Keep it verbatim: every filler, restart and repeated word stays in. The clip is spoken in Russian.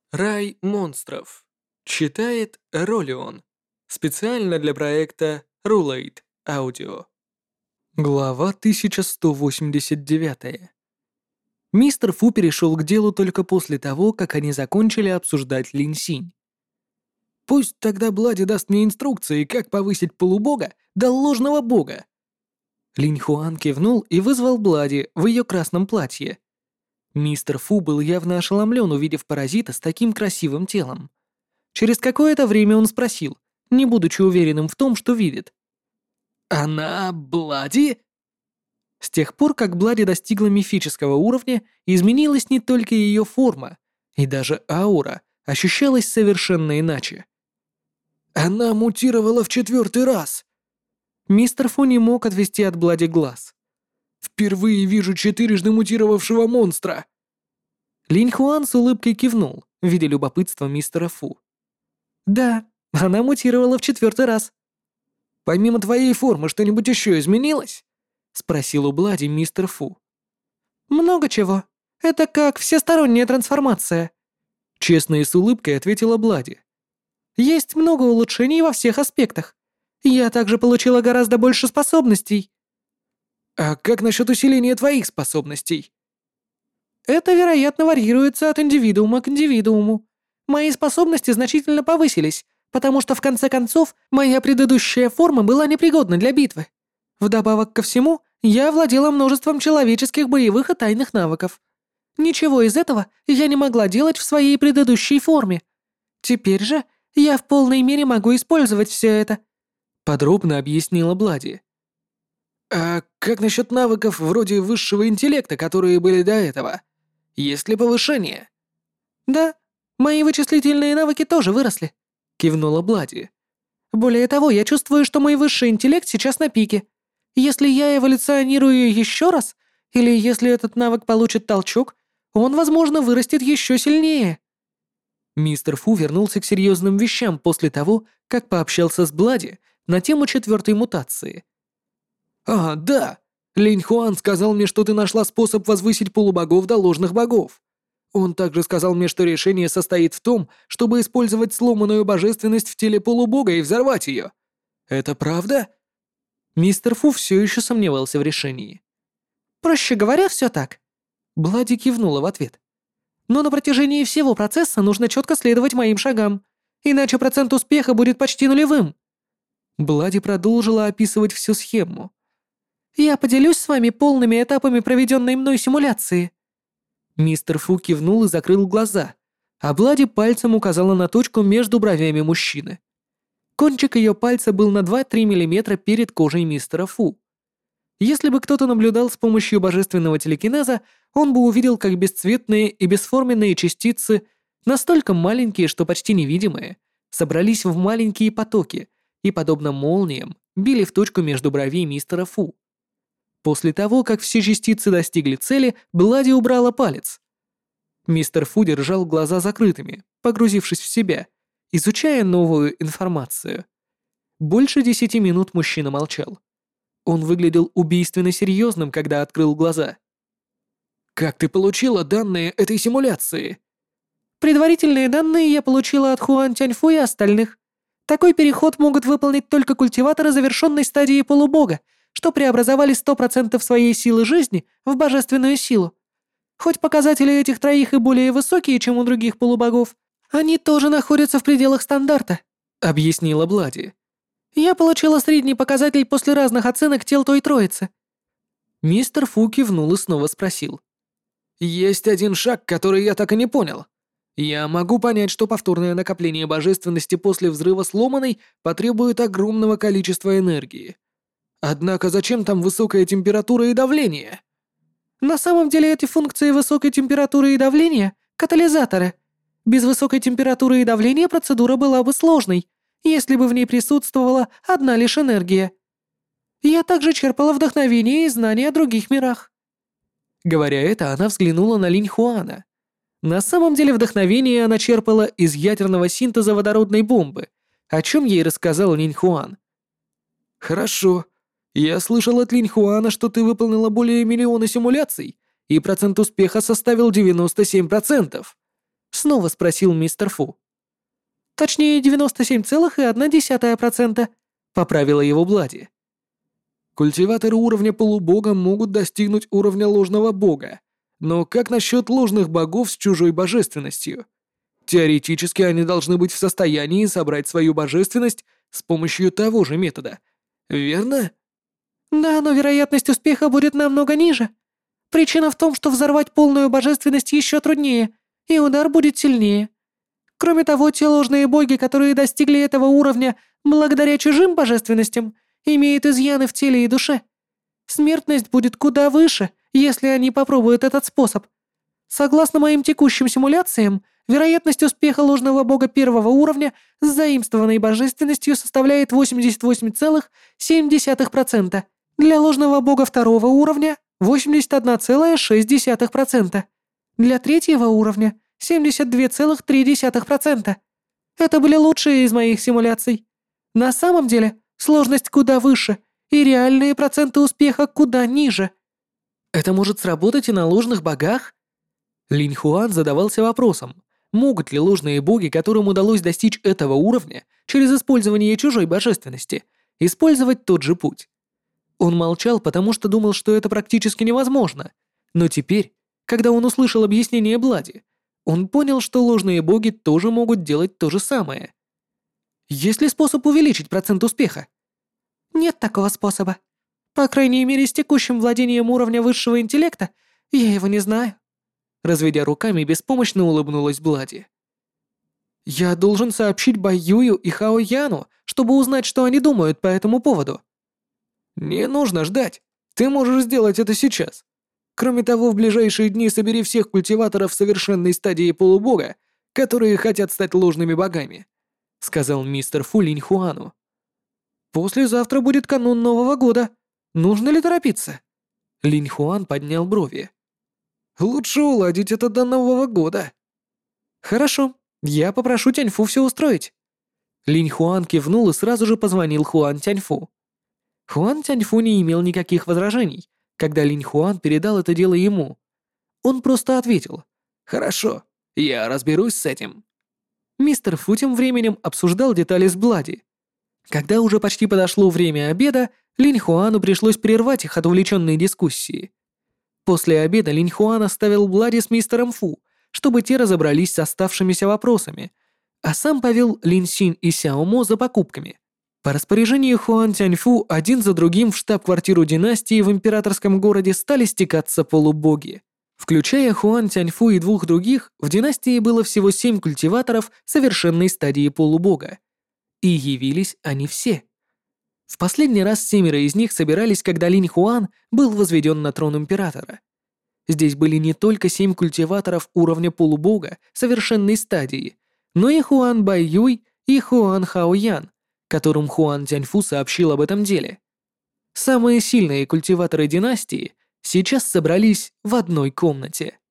Рай монстров. Читает Ролион. Специально для проекта Rulate Audio. Глава тысяча сто восемьдесят девять. Мистер Фу перешел к делу только после того, как они закончили обсуждать Линь Синь. «Пусть тогда Блади даст мне инструкции, как повысить полубога до ложного бога». Линь Хуан кивнул и вызвал Блади в ее красном платье. Мистер Фу был явно ошеломлен, увидев паразита с таким красивым телом. Через какое-то время он спросил, не будучи уверенным в том, что видит. «Она Блади?» С тех пор, как Блади достигла мифического уровня, изменилась не только ее форма, и даже аура ощущалась совершенно иначе. «Она мутировала в четвертый раз!» Мистер Фу не мог отвести от Блади глаз. «Впервые вижу четырежды мутировавшего монстра!» Линь Хуан с улыбкой кивнул, видя любопытство мистера Фу. «Да, она мутировала в четвертый раз». «Помимо твоей формы что-нибудь еще изменилось?» — спросил у Блади мистер Фу. «Много чего. Это как всесторонняя трансформация», — честно и с улыбкой ответила Блади. «Есть много улучшений во всех аспектах. Я также получила гораздо больше способностей». «А как насчет усиления твоих способностей?» «Это, вероятно, варьируется от индивидуума к индивидууму. Мои способности значительно повысились, потому что в конце концов моя предыдущая форма была непригодна для битвы. Вдобавок ко всему, я владела множеством человеческих боевых и тайных навыков. Ничего из этого я не могла делать в своей предыдущей форме. Теперь же я в полной мере могу использовать все это», — подробно объяснила Блади. «А как насчет навыков вроде высшего интеллекта, которые были до этого? Есть ли повышение?» «Да, мои вычислительные навыки тоже выросли», — кивнула Блади. «Более того, я чувствую, что мой высший интеллект сейчас на пике. Если я эволюционирую еще раз, или если этот навык получит толчок, он, возможно, вырастет еще сильнее». Мистер Фу вернулся к серьезным вещам после того, как пообщался с Блади на тему четвертой мутации. «А, да, Линь Хуан сказал мне, что ты нашла способ возвысить полубогов до ложных богов. Он также сказал мне, что решение состоит в том, чтобы использовать сломанную божественность в теле полубога и взорвать ее. Это правда?» Мистер Фу все еще сомневался в решении. «Проще говоря, все так». Блади кивнула в ответ. «Но на протяжении всего процесса нужно четко следовать моим шагам, иначе процент успеха будет почти нулевым». Блади продолжила описывать всю схему. «Я поделюсь с вами полными этапами проведенной мной симуляции». Мистер Фу кивнул и закрыл глаза, а Блади пальцем указала на точку между бровями мужчины. Кончик ее пальца был на два-три миллиметра перед кожей мистера Фу. Если бы кто-то наблюдал с помощью божественного телекинеза, он бы увидел, как бесцветные и бесформенные частицы, настолько маленькие, что почти невидимые, собрались в маленькие потоки и, подобно молниям, били в точку между бровей мистера Фу. После того, как все частицы достигли цели, Блади убрала палец. Мистер Фу держал глаза закрытыми, погрузившись в себя, изучая новую информацию. Больше десяти минут мужчина молчал. Он выглядел убийственно серьезным, когда открыл глаза. «Как ты получила данные этой симуляции?» «Предварительные данные я получила от Хуан Тяньфу и остальных. Такой переход могут выполнить только культиваторы завершенной стадии полубога, что преобразовали сто процентов своей силы жизни в божественную силу. Хоть показатели этих троих и более высокие, чем у других полубогов, они тоже находятся в пределах стандарта», — объяснила Блади. «Я получила средний показатель после разных оценок тел той троицы». Мистер Фу кивнул и снова спросил. «Есть один шаг, который я так и не понял. Я могу понять, что повторное накопление божественности после взрыва сломанной потребует огромного количества энергии. Однако зачем там высокая температура и давление?» «На самом деле эти функции высокой температуры и давления — катализаторы. Без высокой температуры и давления процедура была бы сложной, если бы в ней присутствовала одна лишь энергия. Я также черпала вдохновение и знания о других мирах». Говоря это, она взглянула на Линь Хуана. На самом деле вдохновение она черпала из ядерного синтеза водородной бомбы, о чем ей рассказал Линь Хуан. «Хорошо. Я слышал от Линь Хуана, что ты выполнила более миллиона симуляций, и процент успеха составил девяносто семь процентов. Снова спросил мистер Фу. Точнее, девяносто семь целых одна десятая процента, поправила его Блади. Культиваторы уровня полубога могут достигнуть уровня ложного бога. Но как насчет ложных богов с чужой божественностью? Теоретически они должны быть в состоянии собрать свою божественность с помощью того же метода. Верно? Да, но вероятность успеха будет намного ниже. Причина в том, что взорвать полную божественность еще труднее, и удар будет сильнее. Кроме того, те ложные боги, которые достигли этого уровня благодаря чужим божественностям, имеют изъяны в теле и душе. Смертность будет куда выше, если они попробуют этот способ. Согласно моим текущим симуляциям, вероятность успеха ложного бога первого уровня с заимствованной божественностью составляет восемьдесят восемь целых семь десятых процента. Для ложного бога второго уровня – восемьдесят одна целая шесть десятых процента. Для третьего уровня – семьдесят два целых три десятых процента. Это были лучшие из моих симуляций. На самом деле, сложность куда выше, и реальные проценты успеха куда ниже. Это может сработать и на ложных богах? Линь Хуан задавался вопросом, могут ли ложные боги, которым удалось достичь этого уровня через использование чужой божественности, использовать тот же путь. Он молчал, потому что думал, что это практически невозможно, но теперь, когда он услышал объяснение Блади, он понял, что ложные боги тоже могут делать то же самое. Есть ли способ увеличить процент успеха? Нет такого способа. По крайней мере, с текущим владением уровня высшего интеллекта я его не знаю. Разведя руками, беспомощно улыбнулась Блади. Я должен сообщить Баюю и Хао Яну, чтобы узнать, что они думают по этому поводу. Не нужно ждать. Ты можешь сделать это сейчас. Кроме того, в ближайшие дни собери всех культиваторов совершенной стадии полубога, которые хотят стать ложными богами, сказал мистер Фу Линь Хуану. Послезавтра будет канун Нового года. Нужно ли торопиться? Линь Хуан поднял брови. Лучше уладить это до Нового года. Хорошо, я попрошу Тяньфу все устроить. Линь Хуан кивнул и сразу же позвонил Хуан Тяньфу. Хуан Тяньфу не имел никаких возражений, когда Линь Хуан передал это дело ему. Он просто ответил: «Хорошо, я разберусь с этим». Мистер Фу тем временем обсуждал детали с Блади. Когда уже почти подошло время обеда, Линь Хуану пришлось прервать их от увлеченной дискуссии. После обеда Линь Хуан оставил Блади с мистером Фу, чтобы те разобрались с оставшимися вопросами, а сам повел Лин Синь и Сяо Мо за покупками. По распоряжению Хуан Тяньфу один за другим в штаб-квартиру династии в императорском городе стали стекаться полубоги. Включая Хуан Тяньфу и двух других, в династии было всего семь культиваторов совершенной стадии полубога. И явились они все. В последний раз семеро из них собирались, когда Линь Хуан был возведен на трон императора. Здесь были не только семь культиваторов уровня полубога совершенной стадии, но и Хуан Байюй и Хуан Хаоян, которым Хуан Тяньфу сообщил об этом деле. Самые сильные культиваторы династии сейчас собрались в одной комнате.